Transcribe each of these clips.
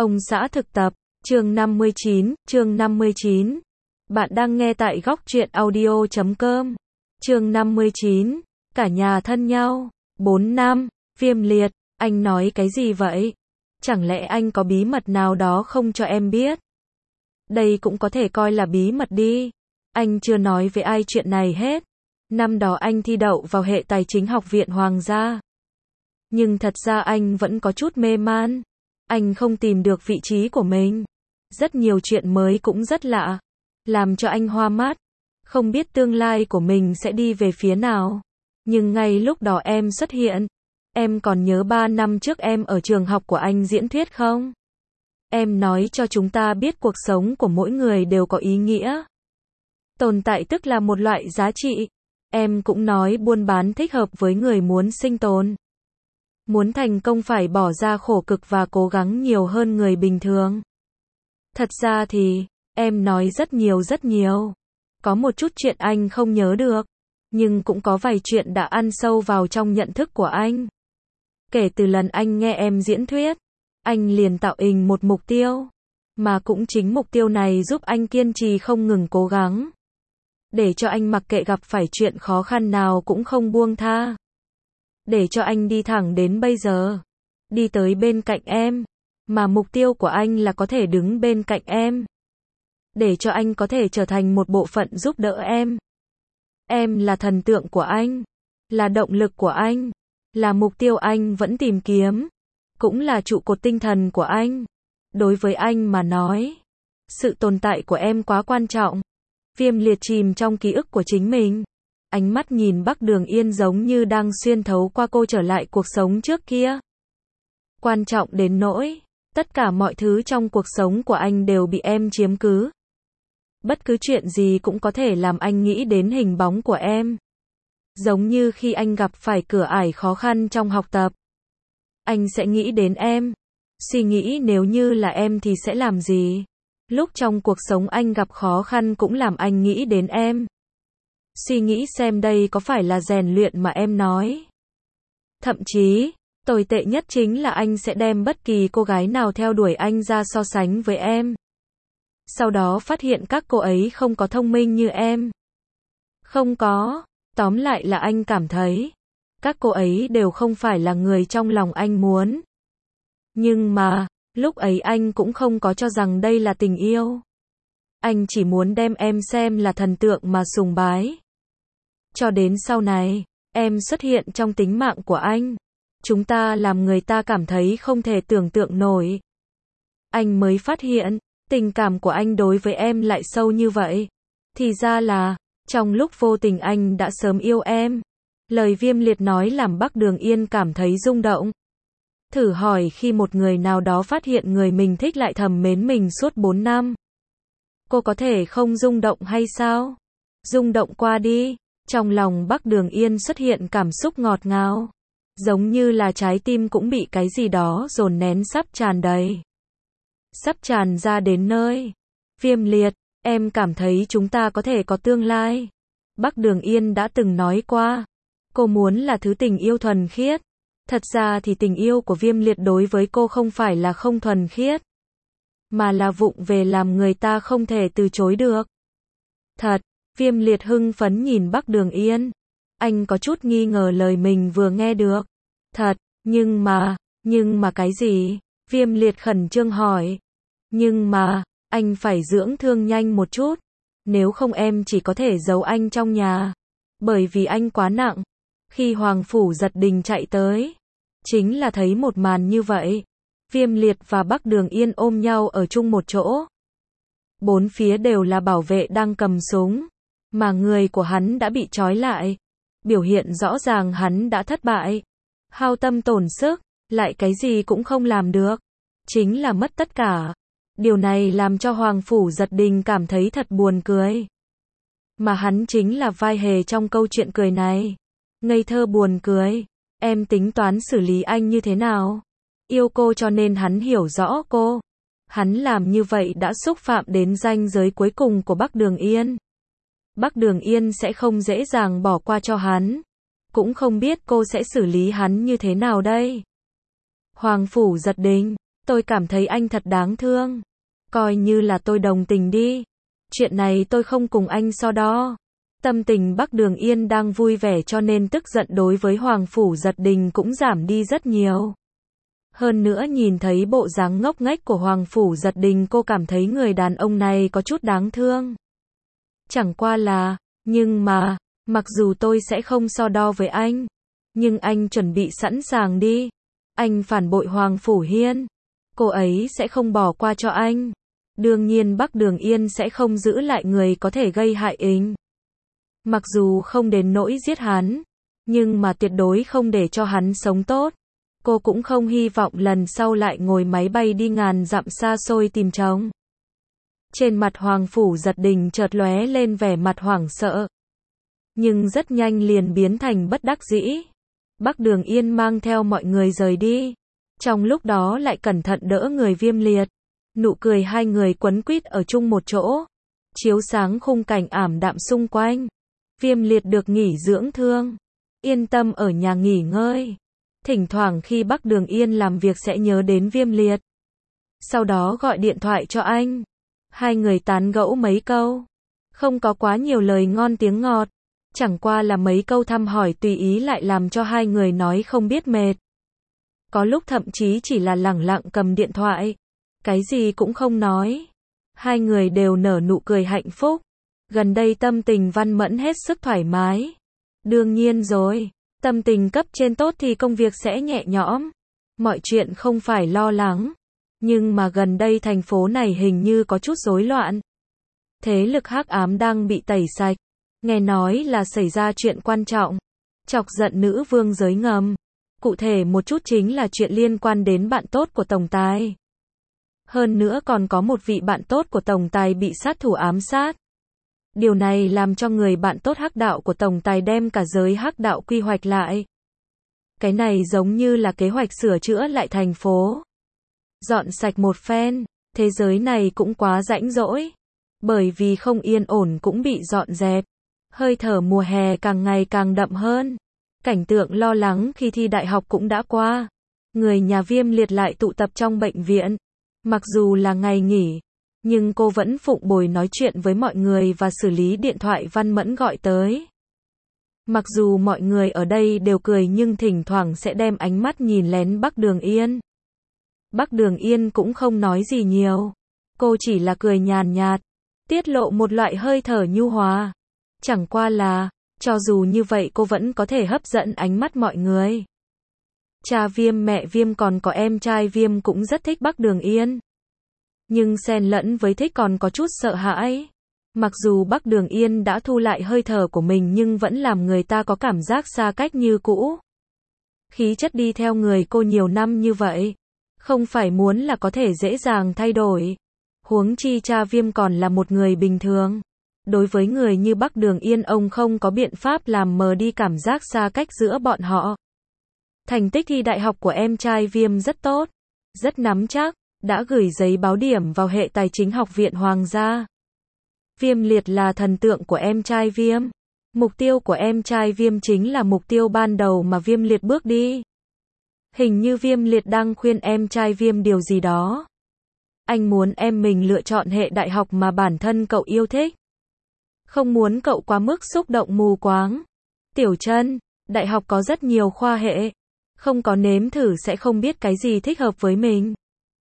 Ông xã thực tập, chương 59. Bạn đang nghe tại góc truyện audio.com. Chương 59. Cả nhà thân nhau. 4 năm. Viêm liệt, anh nói cái gì vậy? Chẳng lẽ anh có bí mật nào đó không cho em biết? Đây cũng có thể coi là bí mật đi. Anh chưa nói với ai chuyện này hết. Năm đó anh thi đậu vào hệ tài chính Học viện Hoàng gia. Nhưng thật ra anh vẫn có chút mê man. Anh không tìm được vị trí của mình. Rất nhiều chuyện mới cũng rất lạ. Làm cho anh hoa mắt. Không biết tương lai của mình sẽ đi về phía nào. Nhưng ngay lúc đó em xuất hiện. Em còn nhớ 3 năm trước em ở trường học của anh diễn thuyết không? Em nói cho chúng ta biết cuộc sống của mỗi người đều có ý nghĩa. Tồn tại tức là một loại giá trị. Em cũng nói buôn bán thích hợp với người muốn sinh tồn. Muốn thành công phải bỏ ra khổ cực và cố gắng nhiều hơn người bình thường. Thật ra thì, em nói rất nhiều. Có một chút chuyện anh không nhớ được. Nhưng cũng có vài chuyện đã ăn sâu vào trong nhận thức của anh. Kể từ lần anh nghe em diễn thuyết, anh liền tạo hình một mục tiêu. Mà cũng chính mục tiêu này giúp anh kiên trì không ngừng cố gắng. Để cho anh mặc kệ gặp phải chuyện khó khăn nào cũng không buông tha. Để cho anh đi thẳng đến bây giờ. Đi tới bên cạnh em. Mà mục tiêu của anh là có thể đứng bên cạnh em. Để cho anh có thể trở thành một bộ phận giúp đỡ em. Em là thần tượng của anh. Là động lực của anh. Là mục tiêu anh vẫn tìm kiếm. Cũng là trụ cột tinh thần của anh. Đối với anh mà nói, sự tồn tại của em quá quan trọng. Viêm liệt chìm trong ký ức của chính mình. Ánh mắt nhìn Bắc Đường Yên giống như đang xuyên thấu qua cô trở lại cuộc sống trước kia. Quan trọng đến nỗi, tất cả mọi thứ trong cuộc sống của anh đều bị em chiếm cứ. Bất cứ chuyện gì cũng có thể làm anh nghĩ đến hình bóng của em. Giống như khi anh gặp phải cửa ải khó khăn trong học tập. Anh sẽ nghĩ đến em. Suy nghĩ nếu như là em thì sẽ làm gì. Lúc trong cuộc sống anh gặp khó khăn cũng làm anh nghĩ đến em. Suy nghĩ xem đây có phải là rèn luyện mà em nói. Thậm chí, tồi tệ nhất chính là anh sẽ đem bất kỳ cô gái nào theo đuổi anh ra so sánh với em. Sau đó phát hiện các cô ấy không có thông minh như em. Không có. Tóm lại là anh cảm thấy, các cô ấy đều không phải là người trong lòng anh muốn. Nhưng mà, lúc ấy anh cũng không có cho rằng đây là tình yêu. Anh chỉ muốn đem em xem là thần tượng mà sùng bái. Cho đến sau này, em xuất hiện trong tính mạng của anh. Chúng ta làm người ta cảm thấy không thể tưởng tượng nổi. Anh mới phát hiện, tình cảm của anh đối với em lại sâu như vậy. Thì ra là, trong lúc vô tình anh đã sớm yêu em. Lời Viêm liệt nói làm Bắc Đường Yên cảm thấy rung động. Thử hỏi khi một người nào đó phát hiện người mình thích lại thầm mến mình suốt 4 năm. Cô có thể không rung động hay sao? Rung động qua đi. Trong lòng Bắc Đường Yên xuất hiện cảm xúc ngọt ngào. Giống như là trái tim cũng bị cái gì đó dồn nén sắp tràn đầy. Sắp tràn ra đến nơi. Viêm liệt, em cảm thấy chúng ta có thể có tương lai. Bắc Đường Yên đã từng nói qua. Cô muốn là thứ tình yêu thuần khiết. Thật ra thì tình yêu của Viêm liệt đối với cô không phải là không thuần khiết. Mà là vụng về làm người ta không thể từ chối được. Thật, Viêm liệt hưng phấn nhìn Bắc Đường Yên. Anh có chút nghi ngờ lời mình vừa nghe được. Thật, nhưng mà cái gì? Viêm liệt khẩn trương hỏi. Nhưng mà, anh phải dưỡng thương nhanh một chút. Nếu không em chỉ có thể giấu anh trong nhà. Bởi vì anh quá nặng. Khi Hoàng Phủ Giật Đình chạy tới, chính là thấy một màn như vậy. Viêm liệt và Bắc Đường Yên ôm nhau ở chung một chỗ. Bốn phía đều là bảo vệ đang cầm súng. Mà người của hắn đã bị trói lại. Biểu hiện rõ ràng hắn đã thất bại. Hao tâm tổn sức, lại cái gì cũng không làm được. Chính là mất tất cả. Điều này làm cho Hoàng Phủ Giật Đình cảm thấy thật buồn cười. Mà hắn chính là vai hề trong câu chuyện cười này. Ngây thơ buồn cười. Em tính toán xử lý anh như thế nào? Yêu cô cho nên hắn hiểu rõ cô. Hắn làm như vậy đã xúc phạm đến ranh giới cuối cùng của Bắc Đường Yên. Bắc Đường Yên sẽ không dễ dàng bỏ qua cho hắn. Cũng không biết cô sẽ xử lý hắn như thế nào đây. Hoàng Phủ Giật Đình. Tôi cảm thấy anh thật đáng thương. Coi như là tôi đồng tình đi. Chuyện này tôi không cùng anh so đo. Tâm tình Bắc Đường Yên đang vui vẻ cho nên tức giận đối với Hoàng Phủ Giật Đình cũng giảm đi rất nhiều. Hơn nữa nhìn thấy bộ dáng ngốc nghếch của Hoàng Phủ Giật Đình, cô cảm thấy người đàn ông này có chút đáng thương. Chẳng qua là, nhưng mà, mặc dù tôi sẽ không so đo với anh, nhưng anh chuẩn bị sẵn sàng đi. Anh phản bội Hoàng Phủ Hiên, cô ấy sẽ không bỏ qua cho anh. Đương nhiên Bắc Đường Yên sẽ không giữ lại người có thể gây hại anh. Mặc dù không đến nỗi giết hắn, nhưng mà tuyệt đối không để cho hắn sống tốt. Cô cũng không hy vọng lần sau lại ngồi máy bay đi ngàn dặm xa xôi tìm chồng. Trên mặt Hoàng Phủ Giật Đình chợt lóe lên vẻ mặt hoảng sợ, nhưng rất nhanh liền biến thành bất đắc dĩ. Bắc Đường Yên mang theo mọi người rời đi. Trong lúc đó lại cẩn thận đỡ người Viêm Liệt. Nụ cười hai người quấn quýt ở chung một chỗ, chiếu sáng khung cảnh ảm đạm xung quanh. Viêm Liệt được nghỉ dưỡng thương, yên tâm ở nhà nghỉ ngơi. Thỉnh thoảng khi Bắc Đường Yên làm việc sẽ nhớ đến Viêm Liệt, sau đó gọi điện thoại cho anh. Hai người tán gẫu mấy câu, không có quá nhiều lời ngon tiếng ngọt, chẳng qua là mấy câu thăm hỏi tùy ý lại làm cho hai người nói không biết mệt. Có lúc thậm chí chỉ là lẳng lặng cầm điện thoại, cái gì cũng không nói. Hai người đều nở nụ cười hạnh phúc. Gần đây tâm tình Văn Mẫn hết sức thoải mái. Đương nhiên rồi, tâm tình cấp trên tốt thì công việc sẽ nhẹ nhõm. Mọi chuyện không phải lo lắng. Nhưng mà gần đây thành phố này hình như có chút rối loạn. Thế lực hắc ám đang bị tẩy sạch. Nghe nói là xảy ra chuyện quan trọng, chọc giận nữ vương giới ngầm. Cụ thể một chút chính là chuyện liên quan đến bạn tốt của tổng tài. Hơn nữa còn có một vị bạn tốt của tổng tài bị sát thủ ám sát. Điều này làm cho người bạn tốt hắc đạo của tổng tài đem cả giới hắc đạo quy hoạch lại. Cái này giống như là kế hoạch sửa chữa lại thành phố, dọn sạch một phen. Thế giới này cũng quá rãnh rỗi, bởi vì không yên ổn cũng bị dọn dẹp. Hơi thở mùa hè càng ngày càng đậm hơn. Cảnh tượng lo lắng khi thi đại học cũng đã qua. Người nhà Viêm Liệt lại tụ tập trong bệnh viện. Mặc dù là ngày nghỉ, nhưng cô vẫn phụng bồi nói chuyện với mọi người và xử lý điện thoại Văn Mẫn gọi tới. Mặc dù mọi người ở đây đều cười nhưng thỉnh thoảng sẽ đem ánh mắt nhìn lén Bắc Đường Yên. Bắc Đường Yên cũng không nói gì nhiều. Cô chỉ là cười nhàn nhạt, tiết lộ một loại hơi thở nhu hòa. Chẳng qua là, cho dù như vậy cô vẫn có thể hấp dẫn ánh mắt mọi người. Cha Viêm, mẹ Viêm còn có em trai Viêm cũng rất thích Bắc Đường Yên. Nhưng xen lẫn với thích còn có chút sợ hãi. Mặc dù Bắc Đường Yên đã thu lại hơi thở của mình nhưng vẫn làm người ta có cảm giác xa cách như cũ. Khí chất đi theo người cô nhiều năm như vậy, không phải muốn là có thể dễ dàng thay đổi. Huống chi cha Viêm còn là một người bình thường. Đối với người như Bắc Đường Yên, ông không có biện pháp làm mờ đi cảm giác xa cách giữa bọn họ. Thành tích thi đại học của em trai Viêm rất tốt, rất nắm chắc, đã gửi giấy báo điểm vào hệ tài chính Học viện Hoàng gia. Viêm Liệt là thần tượng của em trai Viêm. Mục tiêu của em trai Viêm chính là mục tiêu ban đầu mà Viêm Liệt bước đi. Hình như Viêm Liệt đang khuyên em trai Viêm điều gì đó. Anh muốn em mình lựa chọn hệ đại học mà bản thân cậu yêu thích. Không muốn cậu quá mức xúc động mù quáng. Tiểu Trân, đại học có rất nhiều khoa hệ. Không có nếm thử sẽ không biết cái gì thích hợp với mình.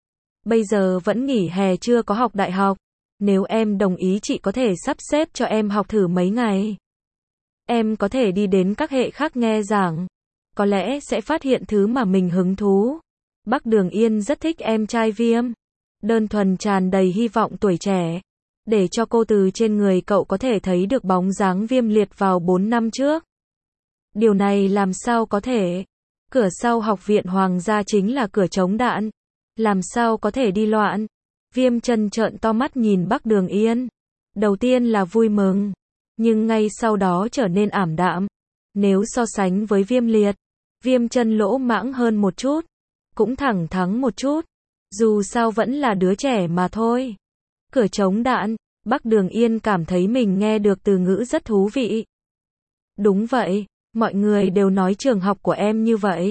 Bây giờ vẫn nghỉ hè chưa có học đại học. Nếu em đồng ý chị có thể sắp xếp cho em học thử mấy ngày. Em có thể đi đến các hệ khác nghe giảng. Có lẽ sẽ phát hiện thứ mà mình hứng thú. Bắc Đường Yên rất thích em trai Viêm. Đơn thuần tràn đầy hy vọng tuổi trẻ. Để cho cô từ trên người cậu có thể thấy được bóng dáng Viêm Liệt vào 4 năm trước. Điều này làm sao có thể? Cửa sau Học viện Hoàng gia chính là cửa chống đạn. Làm sao có thể đi loạn? Viêm Chân trợn to mắt nhìn Bắc Đường Yên. Đầu tiên là vui mừng, nhưng ngay sau đó trở nên ảm đạm. Nếu so sánh với Viêm Liệt, Viêm Chân lỗ mãng hơn một chút, cũng thẳng thắn một chút. Dù sao vẫn là đứa trẻ mà thôi. Cửa chống đạn, Bắc Đường Yên cảm thấy mình nghe được từ ngữ rất thú vị. Đúng vậy, mọi người đều nói trường học của em như vậy.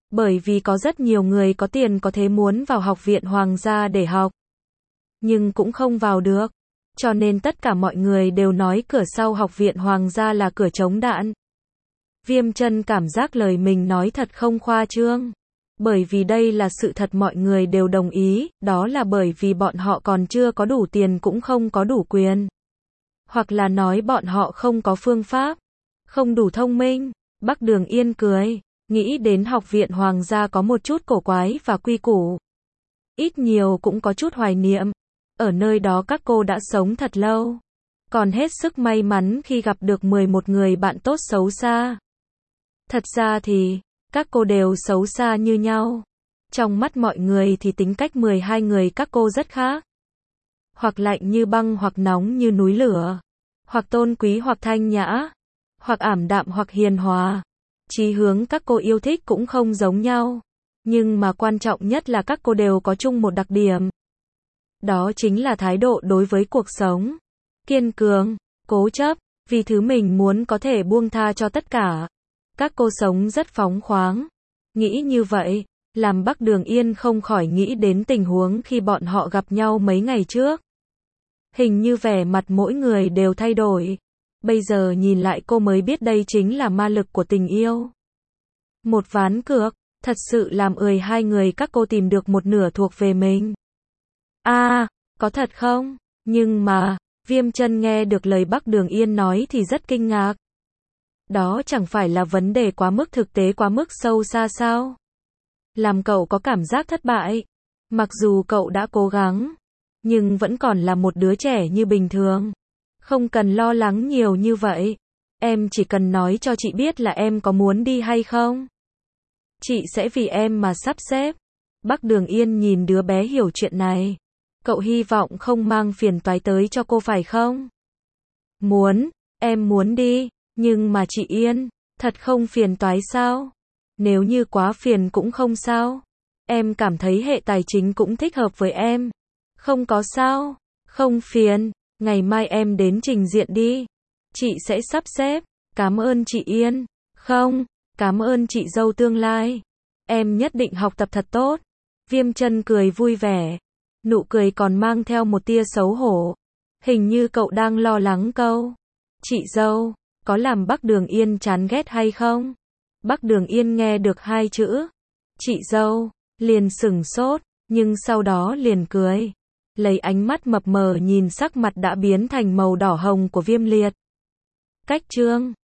Bởi vì có rất nhiều người có tiền có thế muốn vào học viện hoàng gia để học. Nhưng cũng không vào được. Cho nên tất cả mọi người đều nói cửa sau học viện hoàng gia là cửa chống đạn. Viêm Chân cảm giác lời mình nói thật không khoa trương. Bởi vì đây là sự thật mọi người đều đồng ý, đó là bởi vì bọn họ còn chưa có đủ tiền cũng không có đủ quyền. Hoặc là nói bọn họ không có phương pháp, không đủ thông minh. Bắc Đường Yên cười, nghĩ đến học viện hoàng gia có một chút cổ quái và quy củ. Ít nhiều cũng có chút hoài niệm. Ở nơi đó các cô đã sống thật lâu. Còn hết sức may mắn khi gặp được 11 người bạn tốt xấu xa. Thật ra thì, các cô đều xấu xa như nhau. Trong mắt mọi người thì tính cách 12 người các cô rất khác. Hoặc lạnh như băng hoặc nóng như núi lửa. Hoặc tôn quý hoặc thanh nhã. Hoặc ảm đạm hoặc hiền hòa. Chí hướng các cô yêu thích cũng không giống nhau. Nhưng mà quan trọng nhất là các cô đều có chung một đặc điểm. Đó chính là thái độ đối với cuộc sống. Kiên cường, cố chấp, vì thứ mình muốn có thể buông tha cho tất cả. Các cô sống rất phóng khoáng. Nghĩ như vậy, làm Bắc Đường Yên không khỏi nghĩ đến tình huống khi bọn họ gặp nhau mấy ngày trước. Hình như vẻ mặt mỗi người đều thay đổi. Bây giờ nhìn lại cô mới biết đây chính là ma lực của tình yêu. Một ván cược, thật sự làm hai người các cô tìm được một nửa thuộc về mình. Có thật không? Nhưng mà, Viêm Chân nghe được lời Bắc Đường Yên nói thì rất kinh ngạc. Đó chẳng phải là vấn đề quá mức thực tế quá mức sâu xa sao? Làm cậu có cảm giác thất bại. Mặc dù cậu đã cố gắng, nhưng vẫn còn là một đứa trẻ như bình thường. Không cần lo lắng nhiều như vậy. Em chỉ cần nói cho chị biết là em có muốn đi hay không. Chị sẽ vì em mà sắp xếp. Bắc Đường Yên nhìn đứa bé hiểu chuyện này. Cậu hy vọng không mang phiền toái tới cho cô phải không? Muốn, em muốn đi, nhưng mà chị Yên, thật không phiền toái sao? Nếu như quá phiền cũng không sao. Em cảm thấy hệ tài chính cũng thích hợp với em. Không có sao, không phiền, ngày mai em đến trình diện đi. Chị sẽ sắp xếp, cảm ơn chị Yên. Không, cảm ơn chị dâu tương lai. Em nhất định học tập thật tốt. Viêm Chân cười vui vẻ. Nụ cười còn mang theo một tia xấu hổ. Hình như cậu đang lo lắng câu chị dâu, có làm Bắc Đường Yên chán ghét hay không? Bắc Đường Yên nghe được hai chữ chị dâu, liền sửng sốt, nhưng sau đó liền cười. Lấy ánh mắt mập mờ nhìn sắc mặt đã biến thành màu đỏ hồng của Viêm Liệt. Cách chương